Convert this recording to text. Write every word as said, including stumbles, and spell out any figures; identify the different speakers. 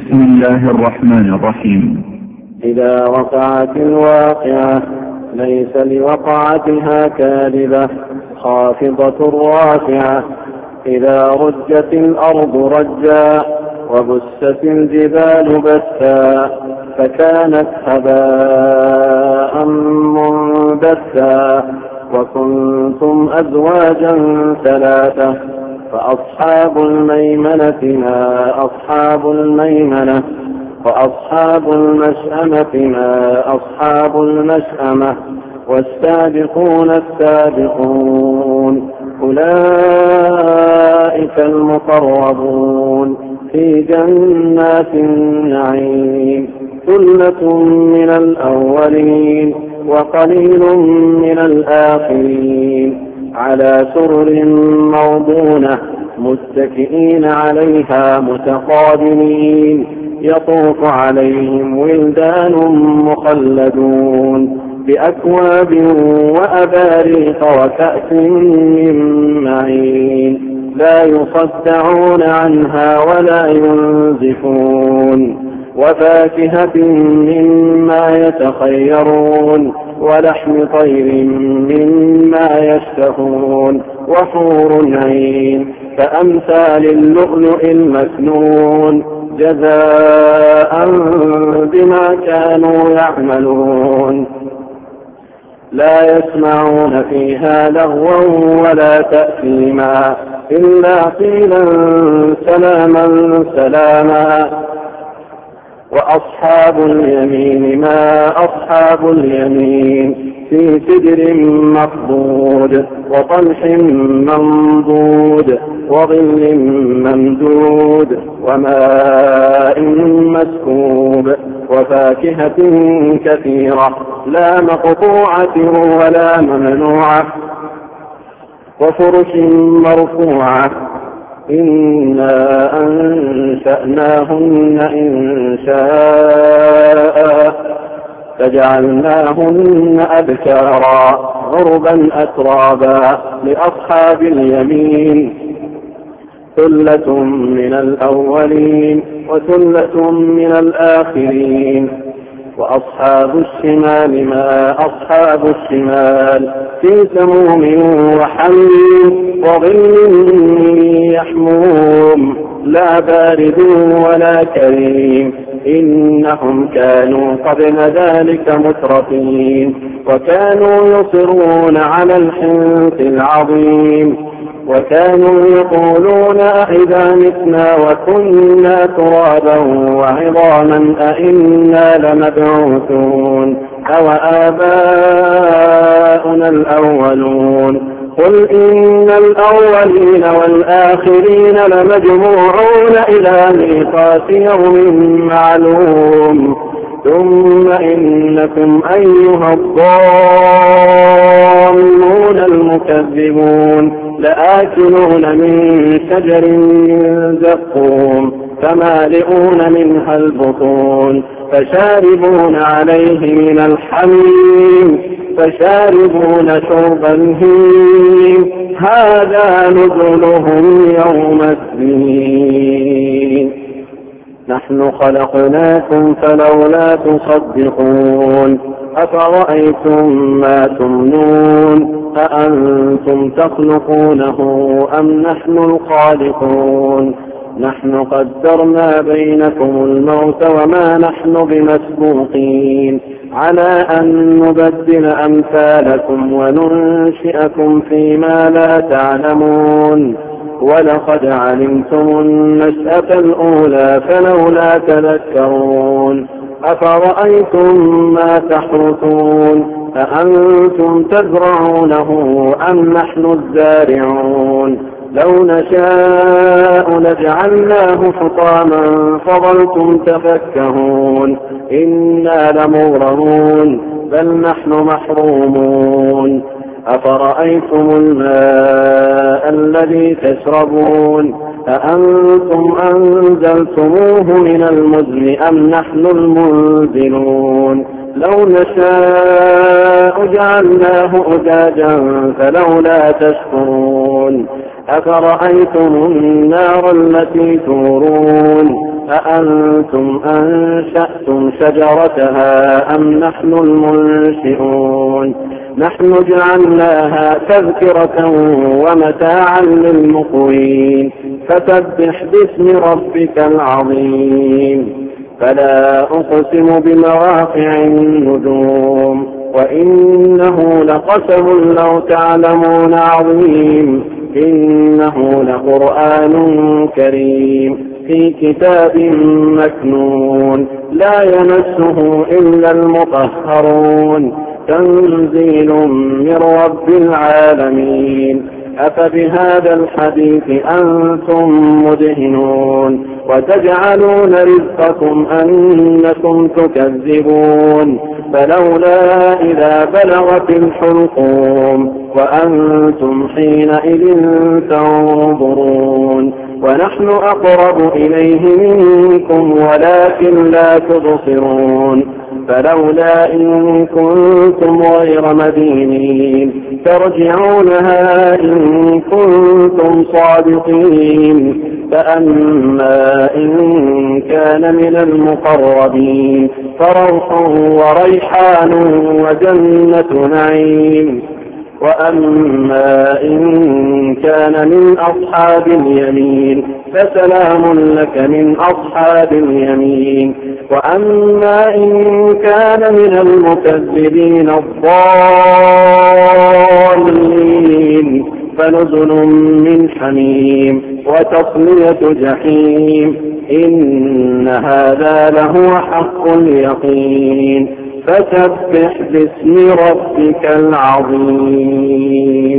Speaker 1: بسم الله الرحمن الرحيم.
Speaker 2: إذا وقعت الواقعة ليس لوقعتها كاذبة خافضة رافعة. إذا رجت الأرض رجا وبست الجبال بثا فكانت هباء منبثا. وكنتم أزواجا ثلاثة فأصحاب الميمنة ما أصحاب الميمنة وأصحاب المشأمة ما أصحاب المشأمة. والسابقون السابقون أولئك المقربون في جنات النعيم. ثلة من الأولين وقليل من الآخرين على سرر موضونة متكئين عليها متقابلين. يطوف عليهم ولدان مخلدون بأكواب وأباريق وكأس من معين لا يصدعون عنها ولا ينزفون. وفاكهة مما يتخيرون ولحم طير مما يشتهون. وحور عين كأمثال اللؤلؤ المكنون جزاء بما كانوا يعملون. لا يسمعون فيها لغوا ولا تأثيما إلا قيلا سلاما سلاما. وأصحاب اليمين ما أصحاب اليمين في سدر مخضود وطلح منضود وظل ممدود وماء مسكوب. وفاكهة كثيرة لا مقطوعة ولا ممنوعة وفرش مرفوعة. إنا أنشأناهن إنشاء فجعلناهن أبكارا عربا أترابا لأصحاب اليمين. ثلة من الأولين وثلة من الآخرين. وأصحاب الشمال ما أصحاب الشمال في سموم وحميم وظل يحموم لا بارد ولا كريم. إنهم كانوا قبل ذلك مترفين وكانوا يصرون على الحنث العظيم. وكانوا يقولون أئذا متنا وكنا ترابا وعظاما أئنا لمبعوثون أو آباؤنا الأولون. قل إن الأولين والآخرين لمجموعون إلى ميقات يوم معلوم. ثم إنكم أيها الضالون المكذبون لآكلون من شجر من زقوم فمالئون منها البطون فشاربون عليه من الحميم فشاربون شرب الهيم. هذا نزلهم يوم الدين. نحن خلقناكم فلولا تصدقون. أفرأيتم ما تمنون أأنتم تخلقونه أم نحن الخالقون. نحن قدرنا بينكم الموت وما نحن بمسبوقين على أن نبدل أمثالكم وننشئكم فيما لا تعلمون. ولقد علمتم النشأة الأولى فلولا تذكرون. أفرأيتم ما تحرثون أأنتم تزرعونه أم نحن الزارعون. لو نشاء لجعلناه حطاما فظلتم تفكهون. إنا لمغرمون بل نحن محرومون. أفرأيتم الماء الذي تشربون أأنتم أنزلتموه من المزن أم نحن المنزلون. لو نشاء جعلناه أجاجا فلولا تشكرون. أفرأيتم النار التي تورون أأنتم أنشأتم شجرتها أم نحن المنشئون نحن جعلناها تذكرة ومتاعا للمقوين فسبح باسم ربك العظيم فلا أقسم بمواقع النجوم وإنه لقسم لو تعلمون عظيم إنه لقرآن كريم في كتاب مكنون لا يمسه إلا المطهرون تنزيل من رب العالمين أفبهذا الحديث أنتم مدهنون وتجعلون رزقكم أنكم تكذبون فلولا إذا بلغت الحلقوم وأنتم حينئذ تنظرون ونحن أقرب إليه منكم ولكن لا تبصرون فلولا إن كنتم غير مدينين ترجعونها إن كنتم صادقين فأما إن كان من المقربين فروح وريحان وجنة نعيم وأما إن كان من أصحاب اليمين فسلام لك من أصحاب اليمين وأما إن كان من المكذبين الضالين فنزل من حميم وتصلية جحيم إن هذا لهو حق اليقين فسبح باسم ربك العظيم.